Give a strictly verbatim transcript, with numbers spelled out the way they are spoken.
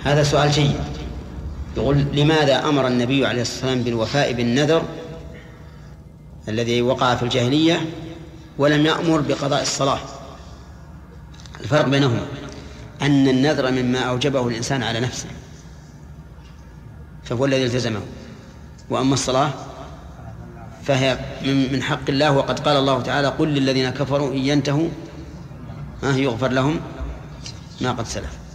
هذا سؤال جيد. يقول: لماذا أمر النبي عليه الصلاة والسلام بالوفاء بالنذر الذي وقع في الجاهلية ولم يأمر بقضاء الصلاة؟ الفرق بينهما أن النذر مما أوجبه الإنسان على نفسه فهو الذي التزمه، وأما الصلاة فهي من حق الله، وقد قال الله تعالى: قل للذين كفروا إن ينتهوا يغفر لهم ما قد سلف.